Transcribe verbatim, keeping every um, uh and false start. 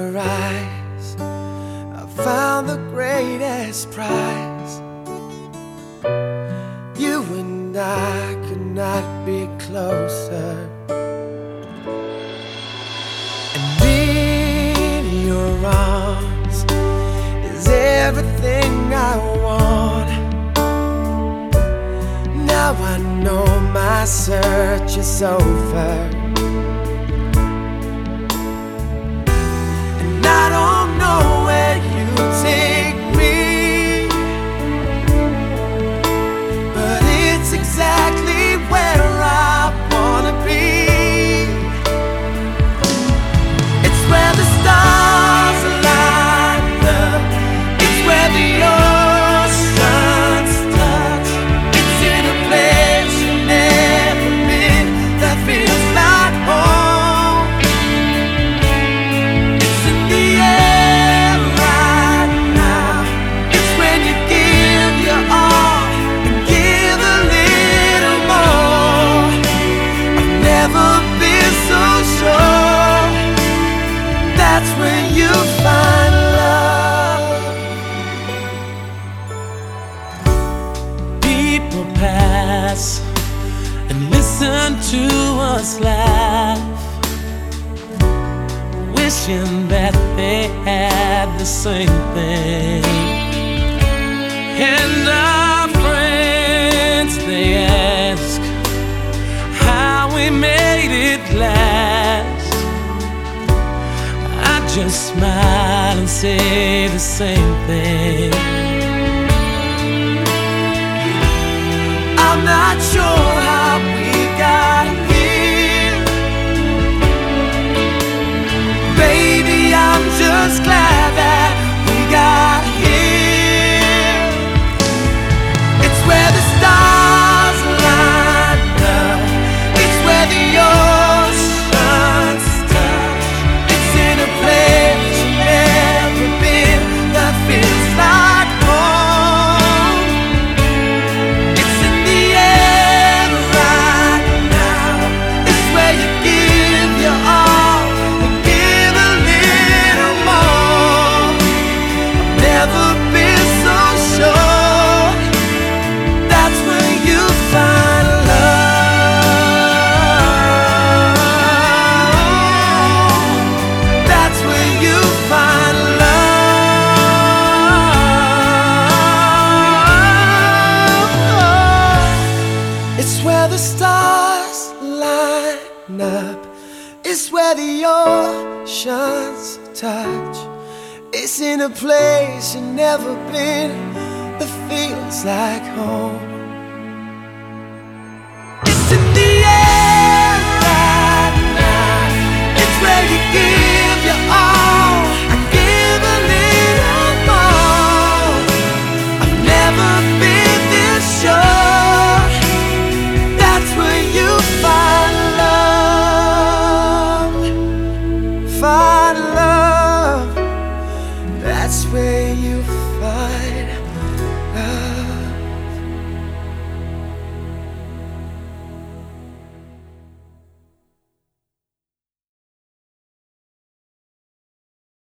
your eyes, I found the greatest prize. You and I could not be closer. And in your arms is everything I want. Now I know my search is over. I don't know where you take me, but it's exactly where I wanna be. It's where the stars align up. It's where the oceans touch. It's in a place you've never been that feels like home. That's when you find love. People pass and listen to us laugh, wishing that they had the same thing. And our friends, they ask how we made it last. Just smile and say the same thing. I'm not sure how we got here. Baby, I'm just glad that we got here. It's where the stars line up. It's where the oceans touch. It's in a place you've never been that feels like home. It's in the air right now. It's where you give your all and give a little more. I've never been so sure. That's when you find love. That's when you find love. It's where the stars line up. It's where the oceans touch. It's in a place you've never been that feels like home.